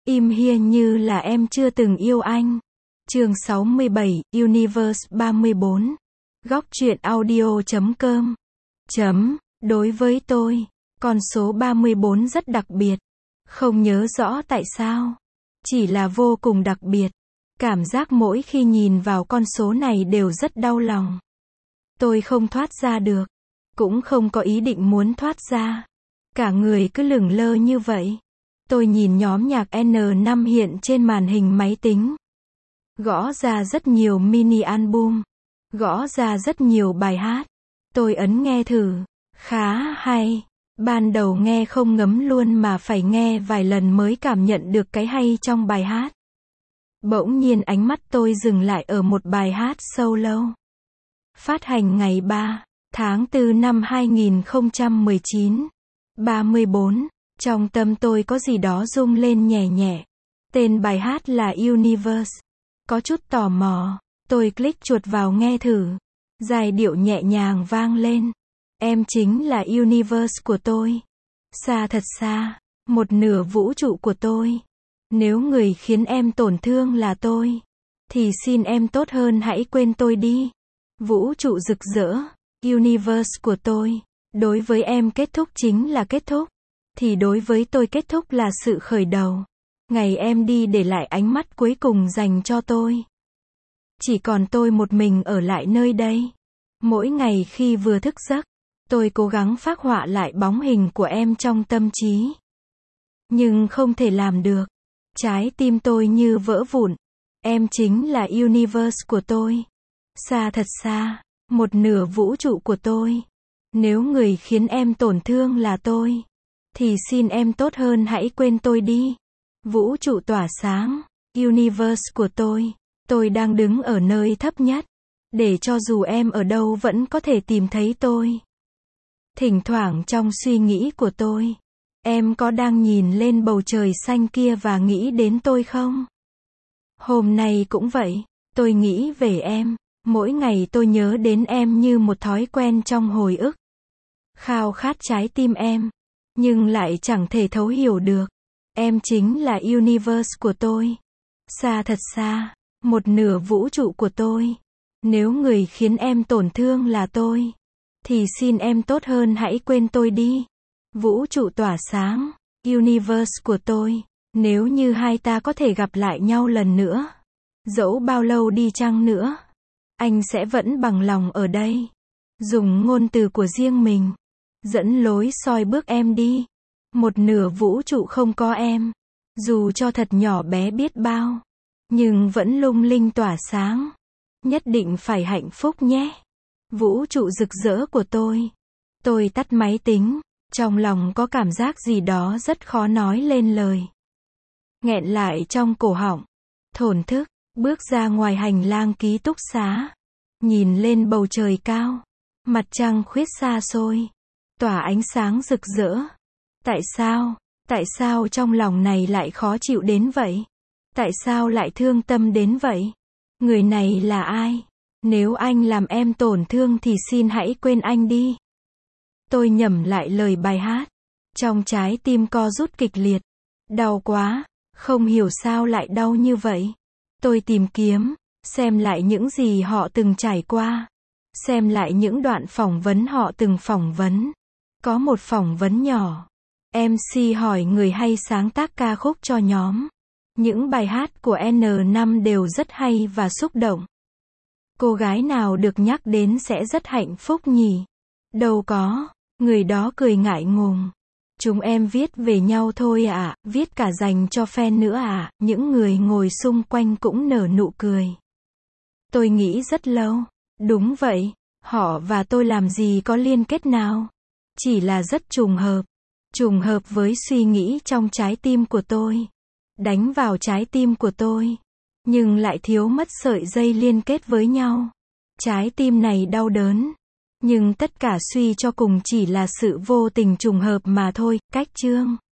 Im here như là em chưa từng yêu anh. Chương 67, Universe 34. Góc truyện audio.com. Đối với tôi, con số 34 rất đặc biệt. Không nhớ rõ tại sao. Chỉ là vô cùng đặc biệt. Cảm giác mỗi khi nhìn vào con số này đều rất đau lòng. Tôi không thoát ra được. Cũng không có ý định muốn thoát ra. Cả người cứ lửng lơ như vậy. Tôi nhìn nhóm nhạc N5 hiện trên màn hình máy tính. Gõ ra rất nhiều mini album. Gõ ra rất nhiều bài hát. Tôi ấn nghe thử. Khá hay. Ban đầu nghe không ngấm luôn mà phải nghe vài lần mới cảm nhận được cái hay trong bài hát. Bỗng nhiên ánh mắt tôi dừng lại ở một bài hát solo. Phát hành ngày 3 tháng 4 năm 2019. 34. Trong tâm tôi có gì đó rung lên nhẹ nhẹ. Tên bài hát là Universe. Có chút tò mò, tôi click chuột vào nghe thử. Giai điệu nhẹ nhàng vang lên. Em chính là Universe của tôi. Xa thật xa, một nửa vũ trụ của tôi. Nếu người khiến em tổn thương là tôi, thì xin em tốt hơn hãy quên tôi đi. Vũ trụ rực rỡ, Universe của tôi. Đối với em kết thúc chính là kết thúc. Thì đối với tôi kết thúc là sự khởi đầu. Ngày em đi để lại ánh mắt cuối cùng dành cho tôi. Chỉ còn tôi một mình ở lại nơi đây. Mỗi ngày khi vừa thức giấc, tôi cố gắng phác họa lại bóng hình của em trong tâm trí. Nhưng không thể làm được. Trái tim tôi như vỡ vụn. Em chính là Universe của tôi. Xa thật xa, một nửa vũ trụ của tôi. Nếu người khiến em tổn thương là tôi, thì xin em tốt hơn hãy quên tôi đi. Vũ trụ tỏa sáng, Universe của tôi đang đứng ở nơi thấp nhất, để cho dù em ở đâu vẫn có thể tìm thấy tôi. Thỉnh thoảng trong suy nghĩ của tôi, em có đang nhìn lên bầu trời xanh kia và nghĩ đến tôi không? Hôm nay cũng vậy, tôi nghĩ về em, mỗi ngày tôi nhớ đến em như một thói quen trong hồi ức. Khao khát trái tim em, nhưng lại chẳng thể thấu hiểu được. Em chính là Universe của tôi. Xa thật xa, một nửa vũ trụ của tôi. Nếu người khiến em tổn thương là tôi, thì xin em tốt hơn hãy quên tôi đi. Vũ trụ tỏa sáng, Universe của tôi. Nếu như hai ta có thể gặp lại nhau lần nữa, dẫu bao lâu đi chăng nữa, anh sẽ vẫn bằng lòng ở đây. Dùng ngôn từ của riêng mình, dẫn lối soi bước em đi. Một nửa vũ trụ không có em, dù cho thật nhỏ bé biết bao, nhưng vẫn lung linh tỏa sáng. Nhất định phải hạnh phúc nhé. Vũ trụ rực rỡ của tôi. Tôi tắt máy tính, trong lòng có cảm giác gì đó rất khó nói lên lời. Nghẹn lại trong cổ họng, thổn thức, bước ra ngoài hành lang ký túc xá. Nhìn lên bầu trời cao, mặt trăng khuyết xa xôi, tỏa ánh sáng rực rỡ. Tại sao trong lòng này lại khó chịu đến vậy? Tại sao lại thương tâm đến vậy? Người này là ai? Nếu anh làm em tổn thương thì xin hãy quên anh đi. Tôi nhẩm lại lời bài hát. Trong trái tim co rút kịch liệt. Đau quá, không hiểu sao lại đau như vậy. Tôi tìm kiếm, xem lại những gì họ từng trải qua. Xem lại những đoạn phỏng vấn họ từng phỏng vấn. Có một phỏng vấn nhỏ. MC hỏi người hay sáng tác ca khúc cho nhóm. Những bài hát của N5 đều rất hay và xúc động. Cô gái nào được nhắc đến sẽ rất hạnh phúc nhỉ? Đâu có, người đó cười ngại ngùng. Chúng em viết về nhau thôi ạ, viết cả dành cho fan nữa ạ. Những người ngồi xung quanh cũng nở nụ cười. Tôi nghĩ rất lâu. Đúng vậy, họ và tôi làm gì có liên kết nào? Chỉ là rất trùng hợp. Trùng hợp với suy nghĩ trong trái tim của tôi. Đánh vào trái tim của tôi. Nhưng lại thiếu mất sợi dây liên kết với nhau. Trái tim này đau đớn. Nhưng tất cả suy cho cùng chỉ là sự vô tình trùng hợp mà thôi. Cách chương